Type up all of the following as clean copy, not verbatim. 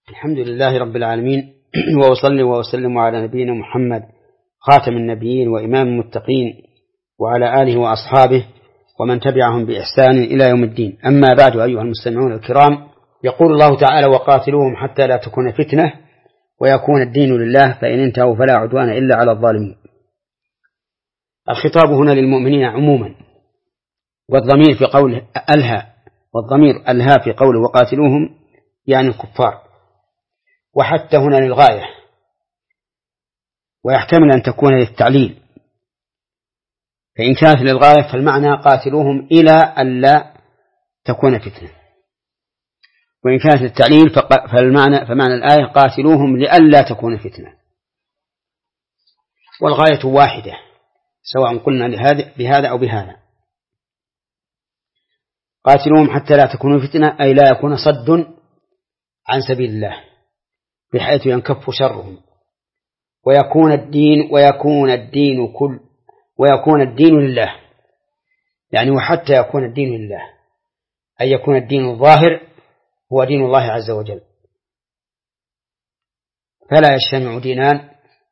الحمد لله رب العالمين وأصلي وأسلم على نبينا محمد خاتم النبيين وإمام المتقين وعلى آله وأصحابه ومن تبعهم بإحسان إلى يوم الدين. أما بعد أيها المستمعون الكرام، يقول الله تعالى: وقاتلوهم حتى لا تكون فتنة ويكون الدين لله فإن انتهوا فلا عدوان إلا على الظالمين. الخطاب هنا للمؤمنين عموما، والضمير في قوله ألها، والضمير ألها في قوله وقاتلوهم يعني الكفار، وحتى هنا للغاية، ويحتمل أن تكون للتعليل، فإن كانت للغاية فالمعنى قاتلوهم إلى ألا تكون فتنة، وإن كانت للتعليل فمعنى الآية قاتلوهم لألا تكون فتنة، والغاية واحدة سواء قلنا بهذا أو بهذا. قاتلوهم حتى لا تكون فتنة أي لا يكون صد عن سبيل الله بحيث ينكف شرهم، ويكون الدين لله، يعني وحتى يكون الدين لله أي يكون الدين الظاهر هو دين الله عز وجل، فلا يجتمع دينان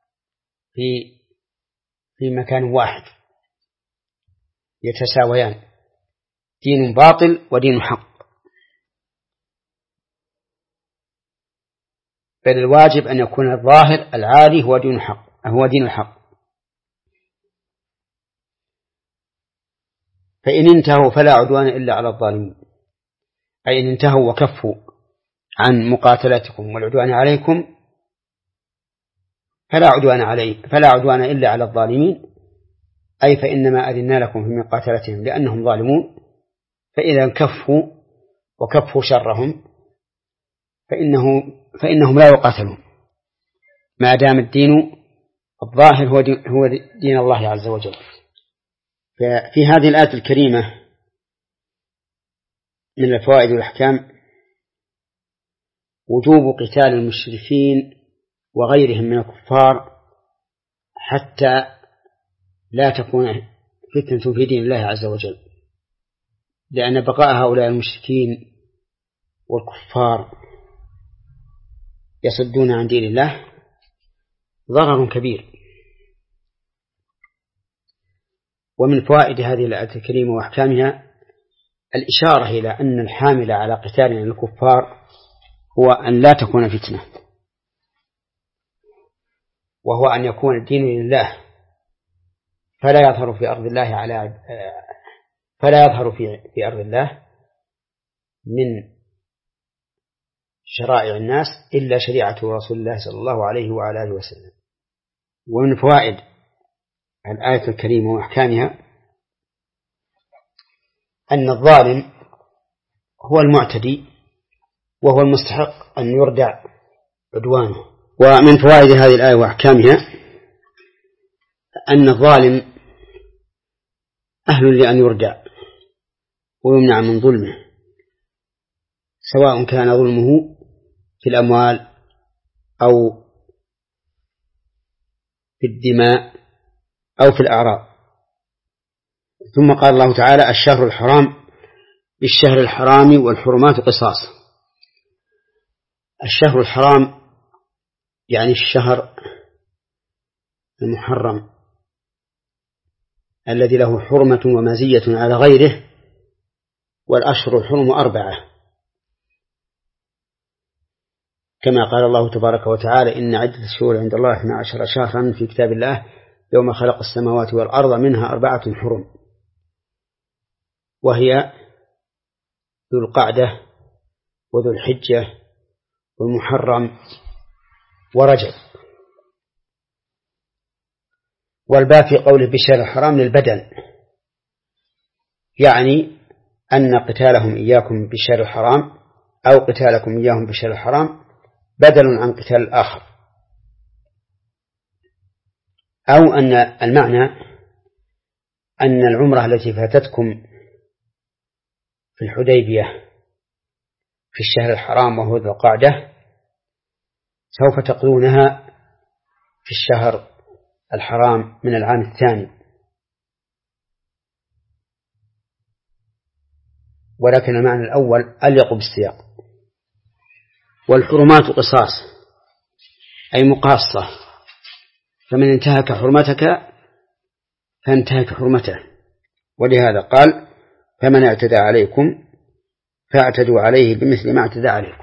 في مكان واحد يتساويان، دين باطل ودين حق، بل الواجب أن يكون الظاهر العالي هو دين الحق. فإن انتهوا فلا عدوان إلا على الظالمين، أي إن انتهوا وكفوا عن مقاتلتكم والعدوان عليكم فلا عدوان إلا على الظالمين، أي فإنما أذنا لكم في مقاتلتهم لأنهم ظالمون، فإذا كفوا وكفوا شرهم فإنهم لا يقاتلون ما دام الدين الظاهر هو دين الله عز وجل. ففي هذه الآية الكريمة من الفوائد والأحكام وجوب قتال المشركين وغيرهم من الكفار حتى لا تكون فتنة في دين الله عز وجل، لأن بقاء هؤلاء المشركين والكفار يصدون عن دين الله ضرر كبير. ومن فوائد هذه الآية الكريمة وأحكامها الإشارة إلى أن الحامل على قتال الكفار هو أن لا تكون فتنة، وهو أن يكون الدين لله، فلا يظهر في أرض الله من شرائع الناس إلا شريعة رسول الله صلى الله عليه وعلى آله وسلم. ومن فوائد الآية الكريمة وأحكامها أن الظالم هو المعتدي وهو المستحق أن يردع عدوانه. ومن فوائد هذه الآية وأحكامها أن الظالم أهل لأن يردع ويمنع من ظلمه، سواء كان ظلمه في الأموال أو في الدماء أو في الأعراض. ثم قال الله تعالى: الشهر الحرام بالشهر الحرام والحرمات قصاص. الشهر الحرام يعني الشهر المحرم الذي له حرمة ومزية على غيره، والأشهر الحرم 4، كما قال الله تبارك وتعالى: إن عدة الشهور عند الله 12 شهرا في كتاب الله يوم خلق السماوات والأرض منها 4 حرم، وهي ذو القعدة وذو الحجة والمحرم ورجب. والباء في قوله بالشهر الحرام للبدل، يعني أن قتالهم إياكم بالشهر الحرام أو قتالكم إياهم بالشهر الحرام بدل عن قتال الآخر، أو أن المعنى أن العمرة التي فاتتكم في الحديبية في الشهر الحرام وهو ذو القعدة سوف تقضونها في الشهر الحرام من العام الثاني، ولكن المعنى الأول أليق بالسياق. والحرمات قصاص أي مقاصة، فمن انتهك حرمتك فانتهك حرمته، ولهذا قال فمن اعتدى عليكم فاعتدوا عليه بمثل ما اعتدى عليكم.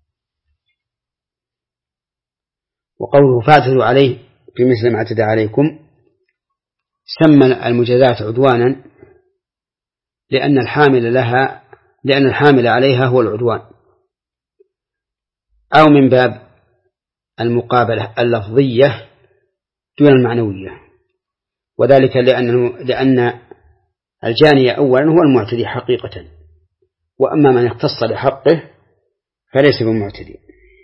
وقوله فاعتدوا عليه بمثل ما اعتدى عليكم سمى المجازات عدوانا لأن الحامل عليها هو العدوان، أو من باب المقابلة اللفظية دون المعنوية، وذلك لأن الجاني أولا هو المعتدي حقيقة، وأما من اختص لحقه فليس بمعتدي.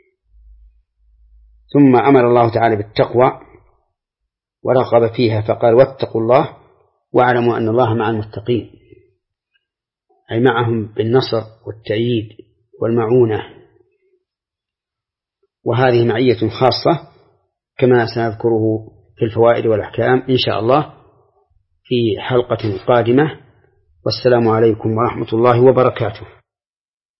ثم أمر الله تعالى بالتقوى ورغب فيها فقال واتقوا الله واعلموا أن الله مع المتقين، أي معهم بالنصر والتأييد والمعونة، وهذه معية خاصة كما سنذكره في الفوائد والأحكام إن شاء الله في حلقة قادمة. والسلام عليكم ورحمة الله وبركاته.